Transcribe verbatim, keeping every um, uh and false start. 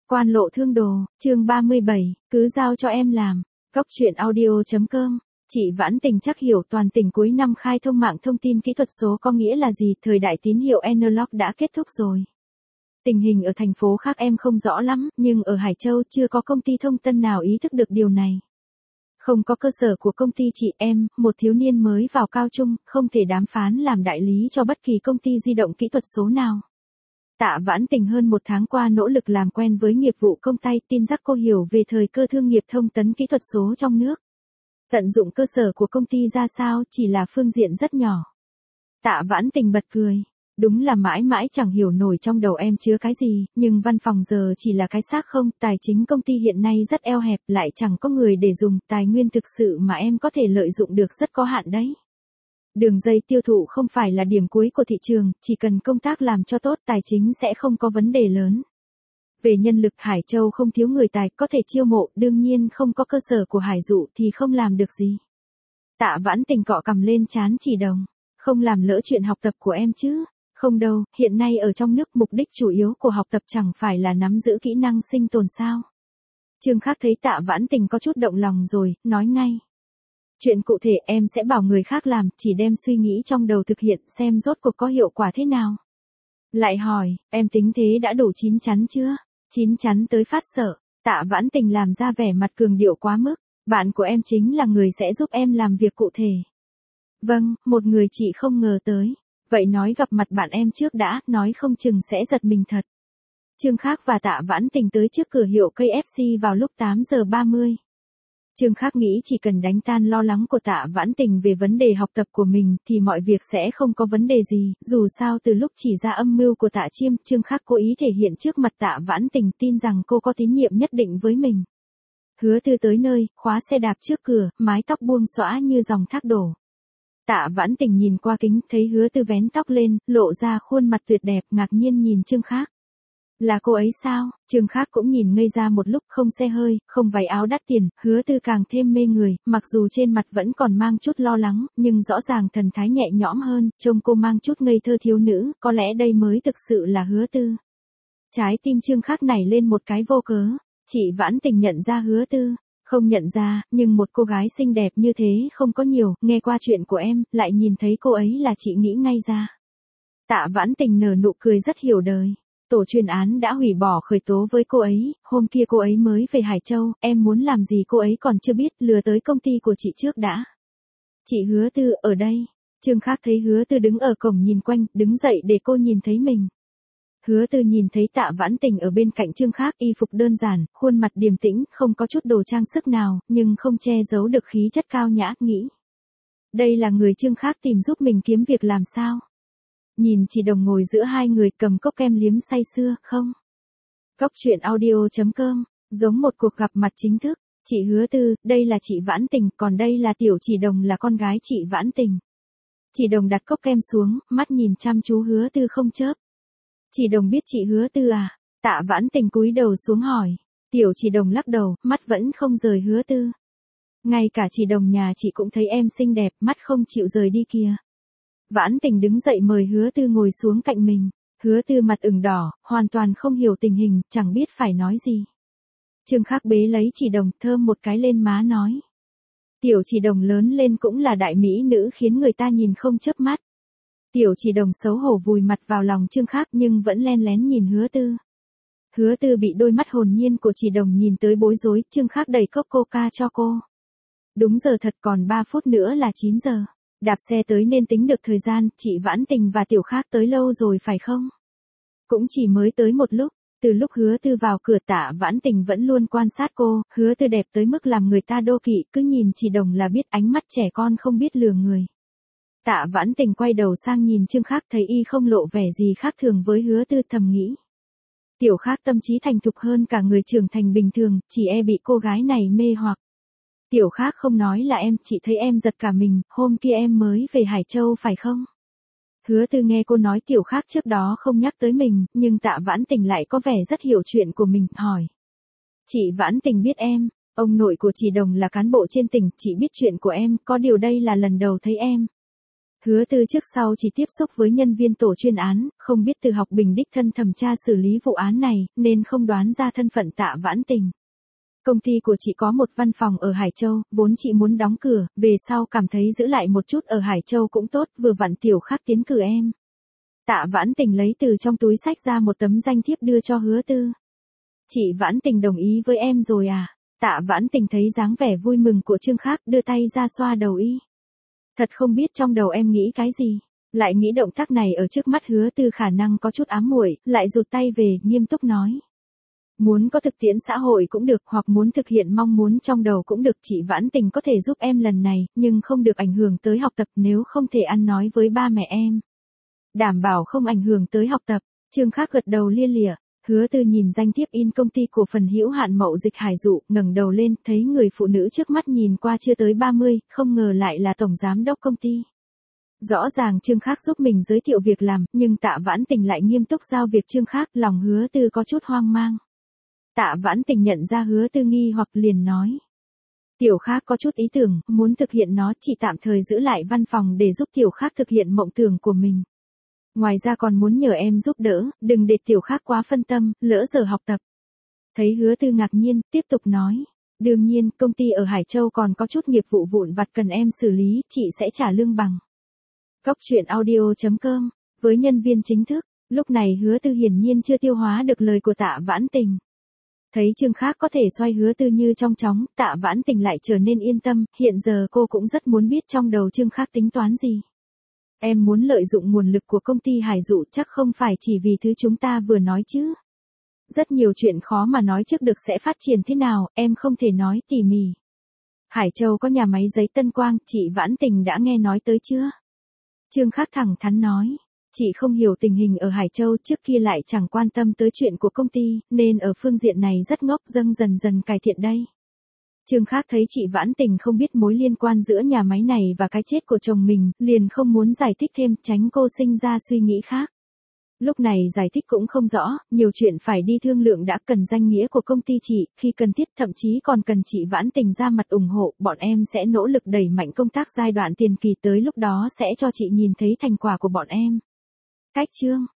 Quan lộ thương đồ, chương ba mươi bảy, cứ giao cho em làm. Góc truyện audio.com. Chị Vãn Tình chắc hiểu toàn tỉnh cuối năm khai thông mạng thông tin kỹ thuật số có nghĩa là gì, thời đại tín hiệu analog đã kết thúc rồi. Tình hình ở thành phố khác em không rõ lắm, nhưng ở Hải Châu chưa có công ty thông tân nào ý thức được điều này. Không có cơ sở của công ty chị em, một thiếu niên mới vào cao trung, không thể đàm phán làm đại lý cho bất kỳ công ty di động kỹ thuật số nào. Tạ Vãn Tình hơn một tháng qua nỗ lực làm quen với nghiệp vụ công tay, tin chắc cô hiểu về thời cơ thương nghiệp thông tấn kỹ thuật số trong nước. Tận dụng cơ sở của công ty ra sao chỉ là phương diện rất nhỏ. Tạ Vãn Tình bật cười. Đúng là mãi mãi chẳng hiểu nổi trong đầu em chứa cái gì, nhưng văn phòng giờ chỉ là cái xác không, tài chính công ty hiện nay rất eo hẹp, lại chẳng có người để dùng, tài nguyên thực sự mà em có thể lợi dụng được rất có hạn đấy. Đường dây tiêu thụ không phải là điểm cuối của thị trường, chỉ cần công tác làm cho tốt tài chính sẽ không có vấn đề lớn. Về nhân lực Hải Châu không thiếu người tài, có thể chiêu mộ, đương nhiên không có cơ sở của Hải Dụ thì không làm được gì. Tạ Vãn Tình cọ cằm lên trán chỉ đồng, không làm lỡ chuyện học tập của em chứ. Không đâu, hiện nay ở trong nước mục đích chủ yếu của học tập chẳng phải là nắm giữ kỹ năng sinh tồn sao. Trương Khác thấy Tạ Vãn Tình có chút động lòng rồi, nói ngay. Chuyện cụ thể em sẽ bảo người khác làm, chỉ đem suy nghĩ trong đầu thực hiện xem rốt cuộc có hiệu quả thế nào. Lại hỏi, em tính thế đã đủ chín chắn chưa? Chín chắn tới phát sợ. Tạ Vãn Tình làm ra vẻ mặt cường điệu quá mức. Bạn của em chính là người sẽ giúp em làm việc cụ thể. Vâng, một người chị không ngờ tới. Vậy nói gặp mặt bạn em trước đã, nói không chừng sẽ giật mình thật. Trương Khác và Tạ Vãn Tình tới trước cửa hiệu ca ép xê vào lúc tám giờ ba mươi. Trương Khác nghĩ chỉ cần đánh tan lo lắng của Tạ Vãn Tình về vấn đề học tập của mình thì mọi việc sẽ không có vấn đề gì, dù sao từ lúc chỉ ra âm mưu của Tạ Chiêm, Trương Khác cố ý thể hiện trước mặt Tạ Vãn Tình tin rằng cô có tín nhiệm nhất định với mình. Hứa Tư tới nơi, khóa xe đạp trước cửa, mái tóc buông xõa như dòng thác đổ. Tạ Vãn Tình nhìn qua kính, thấy Hứa Tư vén tóc lên, lộ ra khuôn mặt tuyệt đẹp, ngạc nhiên nhìn Trương Khác. Là cô ấy sao? Trương Khác cũng nhìn ngây ra một lúc, không xe hơi, không váy áo đắt tiền, Hứa Tư càng thêm mê người, mặc dù trên mặt vẫn còn mang chút lo lắng, nhưng rõ ràng thần thái nhẹ nhõm hơn, trông cô mang chút ngây thơ thiếu nữ, có lẽ đây mới thực sự là Hứa Tư. Trái tim Trương Khác nảy lên một cái vô cớ, chị Vãn Tình nhận ra Hứa Tư. Không nhận ra, nhưng một cô gái xinh đẹp như thế không có nhiều, nghe qua chuyện của em, lại nhìn thấy cô ấy là chị nghĩ ngay ra. Tạ Vãn Tình nở nụ cười rất hiểu đời. Tổ chuyên án đã hủy bỏ khởi tố với cô ấy, hôm kia cô ấy mới về Hải Châu, em muốn làm gì cô ấy còn chưa biết, lừa tới công ty của chị trước đã. Chị Hứa Tư, ở đây. Trương Khác thấy Hứa Tư đứng ở cổng nhìn quanh, đứng dậy để cô nhìn thấy mình. Hứa Tư nhìn thấy Tạ Vãn Tình ở bên cạnh Trương Khác, y phục đơn giản, khuôn mặt điềm tĩnh, không có chút đồ trang sức nào, nhưng không che giấu được khí chất cao nhã, nghĩ. Đây là người Trương Khác tìm giúp mình kiếm việc làm sao? Nhìn chị đồng ngồi giữa hai người cầm cốc kem liếm say sưa, không? Góc truyện audio.com, giống một cuộc gặp mặt chính thức. Chị Hứa Tư, đây là chị Vãn Tình, còn đây là Tiểu Chỉ Đồng là con gái chị Vãn Tình. Chị Đồng đặt cốc kem xuống, mắt nhìn chăm chú Hứa Tư không chớp. Chị Đồng biết chị Hứa Tư à? Tạ Vãn Tình cúi đầu xuống hỏi. Tiểu Chỉ Đồng lắc đầu, mắt vẫn không rời Hứa Tư. Ngay cả chị Đồng nhà chị cũng thấy em xinh đẹp, mắt không chịu rời đi kìa. Vãn Tình đứng dậy mời Hứa Tư ngồi xuống cạnh mình. Hứa Tư mặt ửng đỏ, hoàn toàn không hiểu tình hình, chẳng biết phải nói gì. Trương Khác bế lấy chị Đồng, thơm một cái lên má nói. Tiểu Chỉ Đồng lớn lên cũng là đại mỹ nữ khiến người ta nhìn không chớp mắt. Tiểu Chỉ Đồng xấu hổ vùi mặt vào lòng Trương Khác nhưng vẫn len lén nhìn Hứa Tư. Hứa Tư bị đôi mắt hồn nhiên của Chỉ Đồng nhìn tới bối rối, Trương Khác đẩy cốc coca cho cô. Đúng giờ thật, còn ba phút nữa là chín giờ. Đạp xe tới nên tính được thời gian, chị Vãn Tình và Tiểu Khác tới lâu rồi phải không? Cũng chỉ mới tới một lúc, từ lúc Hứa Tư vào cửa Tạ Vãn Tình vẫn luôn quan sát cô, Hứa Tư đẹp tới mức làm người ta đô kỵ, cứ nhìn Chỉ Đồng là biết ánh mắt trẻ con không biết lừa người. Tạ Vãn Tình quay đầu sang nhìn Trương Khác thấy y không lộ vẻ gì khác thường với Hứa Tư, thầm nghĩ. Tiểu Khác tâm trí thành thục hơn cả người trưởng thành bình thường, chỉ e bị cô gái này mê hoặc. Tiểu Khác không nói là em, chị thấy em giật cả mình, hôm kia em mới về Hải Châu phải không? Hứa Tư nghe cô nói Tiểu Khác trước đó không nhắc tới mình, nhưng Tạ Vãn Tình lại có vẻ rất hiểu chuyện của mình, hỏi. Chị Vãn Tình biết em, ông nội của chị Đồng là cán bộ trên tỉnh, chị biết chuyện của em, có điều đây là lần đầu thấy em. Hứa Tư trước sau chỉ tiếp xúc với nhân viên tổ chuyên án, không biết Từ Học Bình đích thân thẩm tra xử lý vụ án này, nên không đoán ra thân phận Tạ Vãn Tình. Công ty của chị có một văn phòng ở Hải Châu, vốn chị muốn đóng cửa, về sau cảm thấy giữ lại một chút ở Hải Châu cũng tốt, vừa vặn Tiểu Khắc tiến cử em. Tạ Vãn Tình lấy từ trong túi xách ra một tấm danh thiếp đưa cho Hứa Tư. Chị Vãn Tình đồng ý với em rồi à? Tạ Vãn Tình thấy dáng vẻ vui mừng của Trương Khắc, đưa tay ra xoa đầu y. Thật không biết trong đầu em nghĩ cái gì, lại nghĩ động tác này ở trước mắt Hứa Tư khả năng có chút ám muội, lại rụt tay về, nghiêm túc nói. Muốn có thực tiễn xã hội cũng được, hoặc muốn thực hiện mong muốn trong đầu cũng được, chị Vãn Tình có thể giúp em lần này, nhưng không được ảnh hưởng tới học tập, nếu không thể ăn nói với ba mẹ em. Đảm bảo không ảnh hưởng tới học tập. Trương Khắc gật đầu lia lịa. Hứa Tư nhìn danh thiếp in công ty cổ phần hữu hạn Mậu Dịch Hải Dụ, ngẩng đầu lên, thấy người phụ nữ trước mắt nhìn qua chưa tới ba mươi, không ngờ lại là tổng giám đốc công ty. Rõ ràng Trương Khắc giúp mình giới thiệu việc làm, nhưng Tạ Vãn Tình lại nghiêm túc giao việc Trương Khắc, lòng Hứa Tư có chút hoang mang. Tạ Vãn Tình nhận ra Hứa Tư nghi hoặc liền nói. Tiểu Khắc có chút ý tưởng, muốn thực hiện nó, chỉ tạm thời giữ lại văn phòng để giúp Tiểu Khắc thực hiện mộng tưởng của mình. Ngoài ra còn muốn nhờ em giúp đỡ, đừng để Tiểu Khắc quá phân tâm, lỡ giờ học tập. Thấy Hứa Tư ngạc nhiên, tiếp tục nói. Đương nhiên, công ty ở Hải Châu còn có chút nghiệp vụ vụn vặt cần em xử lý, chị sẽ trả lương bằng. Góc truyện audio chấm com, với nhân viên chính thức, lúc này Hứa Tư hiển nhiên chưa tiêu hóa được lời của Tạ Vãn Tình. Thấy Trương Khắc có thể xoay Hứa Tư như trong chóng, Tạ Vãn Tình lại trở nên yên tâm, hiện giờ cô cũng rất muốn biết trong đầu Trương Khắc tính toán gì. Em muốn lợi dụng nguồn lực của công ty Hải Dụ chắc không phải chỉ vì thứ chúng ta vừa nói chứ. Rất nhiều chuyện khó mà nói trước được sẽ phát triển thế nào, em không thể nói tỉ mỉ. Hải Châu có nhà máy giấy Tân Quang, chị Vãn Tình đã nghe nói tới chưa? Trương Khắc thẳng thắn nói. Chị không hiểu tình hình ở Hải Châu, trước kia lại chẳng quan tâm tới chuyện của công ty, nên ở phương diện này rất ngốc, dâng dần dần cải thiện đây. Trương Khắc thấy chị Vãn Tình không biết mối liên quan giữa nhà máy này và cái chết của chồng mình, liền không muốn giải thích thêm, tránh cô sinh ra suy nghĩ khác. Lúc này giải thích cũng không rõ, nhiều chuyện phải đi thương lượng đã, cần danh nghĩa của công ty chị, khi cần thiết thậm chí còn cần chị Vãn Tình ra mặt ủng hộ, bọn em sẽ nỗ lực đẩy mạnh công tác giai đoạn tiền kỳ, tới lúc đó sẽ cho chị nhìn thấy thành quả của bọn em. Cách chương